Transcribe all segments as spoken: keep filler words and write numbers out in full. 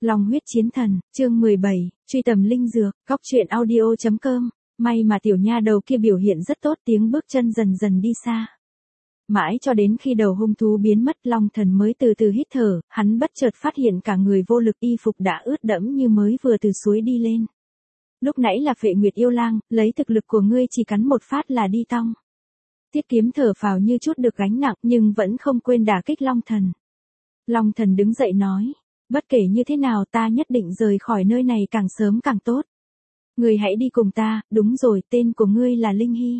Long huyết chiến thần, chương mười bảy, truy tầm linh dược, góc truyện audio chấm com. May mà tiểu nha đầu kia biểu hiện rất tốt, tiếng bước chân dần dần đi xa. Mãi cho đến khi đầu hung thú biến mất, Long Thần mới từ từ hít thở, hắn bất chợt phát hiện cả người vô lực, y phục đã ướt đẫm như mới vừa từ suối đi lên. Lúc nãy là Phệ Nguyệt yêu lang, lấy thực lực của ngươi chỉ cắn một phát là đi tong. Tiết Kiếm thở phào như chút được gánh nặng nhưng vẫn không quên đả kích Long Thần. Long Thần đứng dậy nói, bất kể như thế nào ta nhất định rời khỏi nơi này càng sớm càng tốt. Ngươi hãy đi cùng ta, đúng rồi, tên của ngươi là Linh Hy.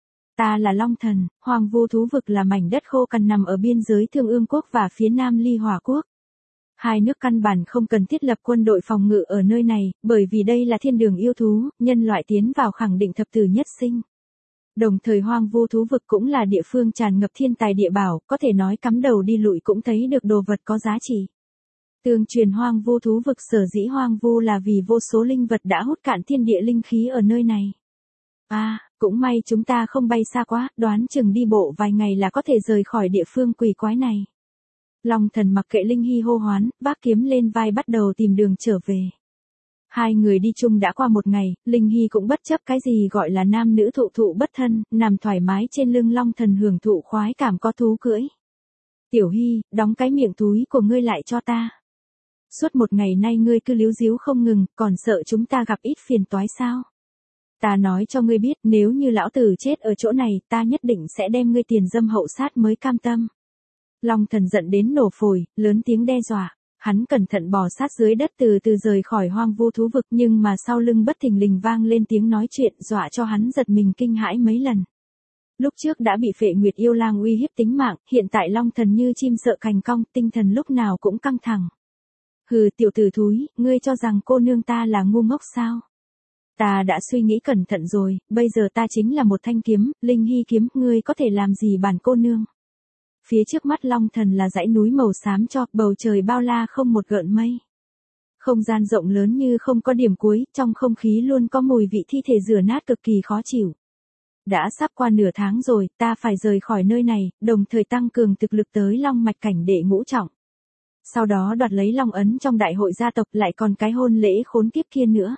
Ta là Long Thần, Hoang Vu thú vực là mảnh đất khô cằn nằm ở biên giới Thương Ương quốc và phía nam Ly Hỏa quốc. Hai nước căn bản không cần thiết lập quân đội phòng ngự ở nơi này, bởi vì đây là thiên đường yêu thú, nhân loại tiến vào khẳng định thập tử nhất sinh. Đồng thời Hoang Vu thú vực cũng là địa phương tràn ngập thiên tài địa bảo, có thể nói cắm đầu đi lụi cũng thấy được đồ vật có giá trị. Tương truyền Hoang Vu thú vực sở dĩ hoang vu là vì vô số linh vật đã hút cạn thiên địa linh khí ở nơi này. À, cũng may chúng ta không bay xa quá, đoán chừng đi bộ vài ngày là có thể rời khỏi địa phương quỷ quái này. Long Thần mặc kệ Linh Hy hô hoán, vác kiếm lên vai bắt đầu tìm đường trở về. Hai người đi chung đã qua một ngày, Linh Hy cũng bất chấp cái gì gọi là nam nữ thụ thụ bất thân, nằm thoải mái trên lưng Long Thần hưởng thụ khoái cảm có thú cưỡi. Tiểu Hy, đóng cái miệng túi của ngươi lại cho ta. Suốt một ngày nay ngươi cứ líu díu không ngừng, còn sợ chúng ta gặp ít phiền toái sao? Ta nói cho ngươi biết, nếu như lão tử chết ở chỗ này, ta nhất định sẽ đem ngươi tiền dâm hậu sát mới cam tâm. Long Thần giận đến nổ phổi, lớn tiếng đe dọa. Hắn cẩn thận bò sát dưới đất từ từ rời khỏi Hoang Vu thú vực, nhưng mà sau lưng bất thình lình vang lên tiếng nói chuyện, dọa cho hắn giật mình kinh hãi mấy lần. Lúc trước đã bị Phệ Nguyệt yêu lang uy hiếp tính mạng, hiện tại Long Thần như chim sợ cành cong, tinh thần lúc nào cũng căng thẳng. Hừ, tiểu tử thúi, ngươi cho rằng cô nương ta là ngu ngốc sao? Ta đã suy nghĩ cẩn thận rồi, bây giờ ta chính là một thanh kiếm, Linh Hy kiếm, ngươi có thể làm gì bản cô nương? Phía trước mắt Long Thần là dãy núi màu xám cho, bầu trời bao la không một gợn mây. Không gian rộng lớn như không có điểm cuối, trong không khí luôn có mùi vị thi thể rửa nát cực kỳ khó chịu. Đã sắp qua nửa tháng rồi, ta phải rời khỏi nơi này, đồng thời tăng cường thực lực tới Long mạch cảnh đệ ngũ trọng. Sau đó đoạt lấy Long ấn trong đại hội gia tộc, lại còn cái hôn lễ khốn kiếp kia nữa.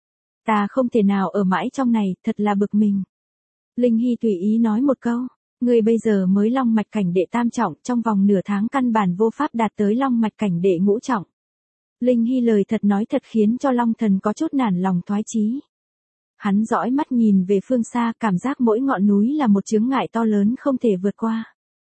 Ta không thể nào ở mãi trong này, thật là bực mình. Linh Hy tùy ý nói một câu. Ngươi bây giờ mới Long mạch cảnh đệ tam trọng, trong vòng nửa tháng căn bản vô pháp đạt tới Long mạch cảnh đệ ngũ trọng. Linh Hy lời thật nói thật khiến cho Long Thần có chút nản lòng thoái chí. Hắn dõi mắt nhìn về phương xa, cảm giác mỗi ngọn núi là một chướng ngại to lớn không thể vượt qua.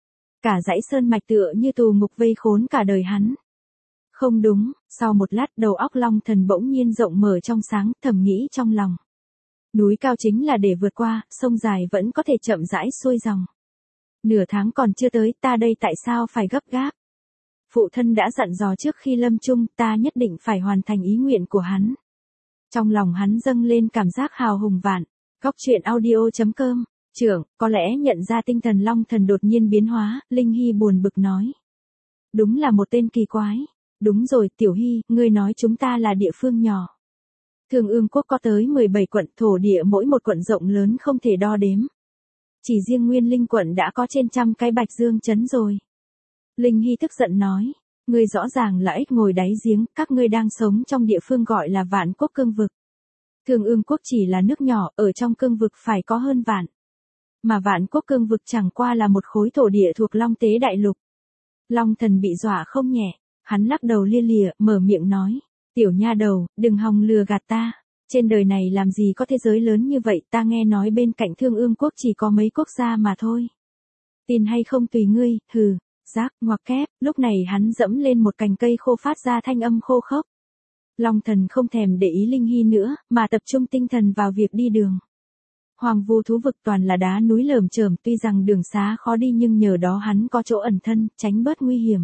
Cả dãy sơn mạch tựa như tù ngục vây khốn cả đời hắn. Không đúng, sau một lát đầu óc Long Thần bỗng nhiên rộng mở trong sáng, thầm nghĩ trong lòng. Núi cao chính là để vượt qua, sông dài vẫn có thể chậm rãi xuôi dòng. Nửa tháng còn chưa tới, ta đây tại sao phải gấp gáp? Phụ thân đã dặn dò trước khi lâm chung, ta nhất định phải hoàn thành ý nguyện của hắn. Trong lòng hắn dâng lên cảm giác hào hùng vạn. Góc truyện audio chấm com. Trưởng, có lẽ nhận ra tinh thần Long Thần đột nhiên biến hóa, Linh Hy buồn bực nói. Đúng là một tên kỳ quái. Đúng rồi, Tiểu Hy, ngươi nói chúng ta là địa phương nhỏ. Thương Ương quốc có tới mười bảy quận, thổ địa mỗi một quận rộng lớn không thể đo đếm. Chỉ riêng Nguyên Linh quận đã có trên trăm cái Bạch Dương trấn rồi. Linh Hy tức giận nói, ngươi rõ ràng là ếch ngồi đáy giếng, các ngươi đang sống trong địa phương gọi là Vạn Quốc cương vực. Thương Ương quốc chỉ là nước nhỏ, ở trong cương vực phải có hơn vạn. Mà Vạn Quốc cương vực chẳng qua là một khối thổ địa thuộc Long Tế đại lục. Long Thần bị dọa không nhẹ, hắn lắc đầu lia lịa, mở miệng nói, tiểu nha đầu, đừng hòng lừa gạt ta. Trên đời này làm gì có thế giới lớn như vậy, ta nghe nói bên cạnh Thương Ương quốc chỉ có mấy quốc gia mà thôi. Tin hay không tùy ngươi, hừ, rác, ngoặc kép, lúc này hắn dẫm lên một cành cây khô phát ra thanh âm khô khốc. Long Thần không thèm để ý Linh Hy nữa, mà tập trung tinh thần vào việc đi đường. Hoang Vu thú vực toàn là đá núi lởm chởm, tuy rằng đường xá khó đi nhưng nhờ đó hắn có chỗ ẩn thân, tránh bớt nguy hiểm.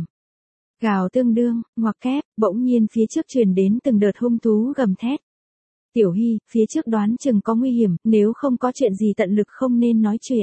Gào tương đương, ngoặc kép, bỗng nhiên phía trước truyền đến từng đợt hung thú gầm thét. Tiểu Hy, phía trước đoán chừng có nguy hiểm, nếu không có chuyện gì tận lực không nên nói chuyện.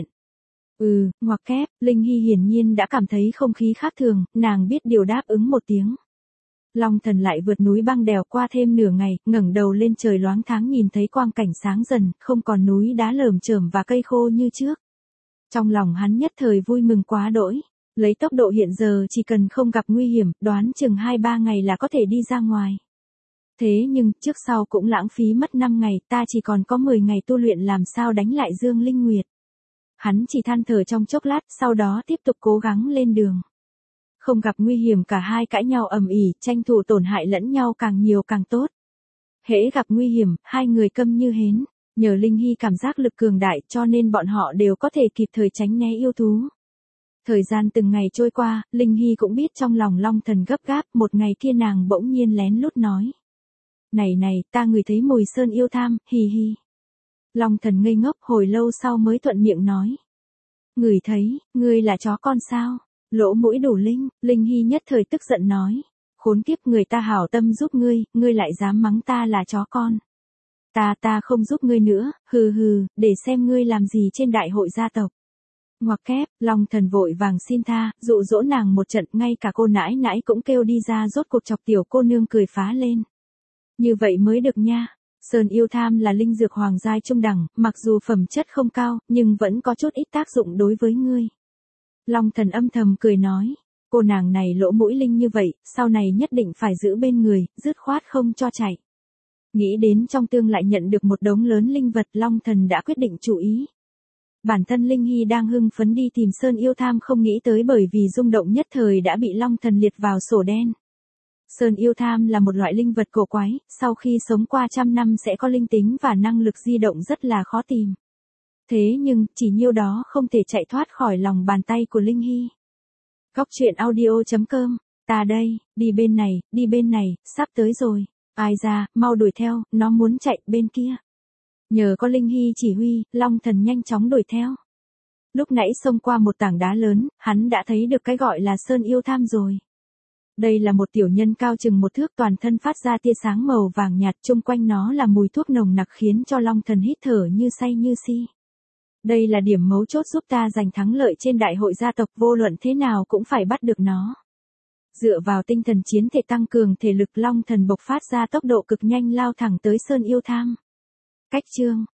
Ừ, ngoặc kép, Linh Hy hiển nhiên đã cảm thấy không khí khác thường, nàng biết điều đáp ứng một tiếng. Long Thần lại vượt núi băng đèo qua thêm nửa ngày, ngẩng đầu lên trời loáng thoáng nhìn thấy quang cảnh sáng dần, không còn núi đá lởm chởm và cây khô như trước. Trong lòng hắn nhất thời vui mừng quá đỗi, lấy tốc độ hiện giờ chỉ cần không gặp nguy hiểm, đoán chừng hai ba ngày là có thể đi ra ngoài. Thế nhưng, trước sau cũng lãng phí mất năm ngày, ta chỉ còn có mười ngày tu luyện làm sao đánh lại Dương Linh Nguyệt. Hắn chỉ than thở trong chốc lát, sau đó tiếp tục cố gắng lên đường. Không gặp nguy hiểm cả hai cãi nhau ầm ĩ, tranh thủ tổn hại lẫn nhau càng nhiều càng tốt. Hễ gặp nguy hiểm, hai người câm như hến, nhờ Linh Hy cảm giác lực cường đại cho nên bọn họ đều có thể kịp thời tránh né yêu thú. Thời gian từng ngày trôi qua, Linh Hy cũng biết trong lòng Long Thần gấp gáp, một ngày kia nàng bỗng nhiên lén lút nói. Này này, ta ngửi thấy mùi sơn yêu tham, hì hì. Long Thần ngây ngốc hồi lâu sau mới thuận miệng nói. Ngửi thấy, ngươi là chó con sao? Lỗ mũi đủ linh, Linh Hy nhất thời tức giận nói. Khốn kiếp, người ta hảo tâm giúp ngươi, ngươi lại dám mắng ta là chó con. Ta ta không giúp ngươi nữa, hừ hừ, để xem ngươi làm gì trên đại hội gia tộc. Ngoặc kép, Long Thần vội vàng xin tha, dụ dỗ nàng một trận, ngay cả cô nãi nãi cũng kêu đi ra, rốt cuộc chọc tiểu cô nương cười phá lên. Như vậy mới được nha. Sơn yêu tham là linh dược hoàng giai trung đẳng, mặc dù phẩm chất không cao, nhưng vẫn có chút ít tác dụng đối với ngươi. Long Thần âm thầm cười nói, cô nàng này lỗ mũi linh như vậy, sau này nhất định phải giữ bên người, dứt khoát không cho chạy. Nghĩ đến trong tương lại nhận được một đống lớn linh vật, Long Thần đã quyết định chú ý. Bản thân Linh Hy đang hưng phấn đi tìm Sơn yêu tham, không nghĩ tới bởi vì rung động nhất thời đã bị Long Thần liệt vào sổ đen. Sơn yêu tham là một loại linh vật cổ quái, sau khi sống qua trăm năm sẽ có linh tính và năng lực di động rất là khó tìm. Thế nhưng, chỉ nhiêu đó không thể chạy thoát khỏi lòng bàn tay của Linh Hy. Góc truyện audio chấm com, ta đây, đi bên này, đi bên này, sắp tới rồi. Ai ra, mau đuổi theo, nó muốn chạy bên kia. Nhờ có Linh Hy chỉ huy, Long Thần nhanh chóng đuổi theo. Lúc nãy xông qua một tảng đá lớn, hắn đã thấy được cái gọi là sơn yêu tham rồi. Đây là một tiểu nhân cao chừng một thước, toàn thân phát ra tia sáng màu vàng nhạt, chung quanh nó là mùi thuốc nồng nặc khiến cho Long Thần hít thở như say như si. Đây là điểm mấu chốt giúp ta giành thắng lợi trên đại hội gia tộc, vô luận thế nào cũng phải bắt được nó. Dựa vào tinh thần chiến thể tăng cường thể lực, Long Thần bộc phát ra tốc độ cực nhanh lao thẳng tới sơn yêu tham. Cách chương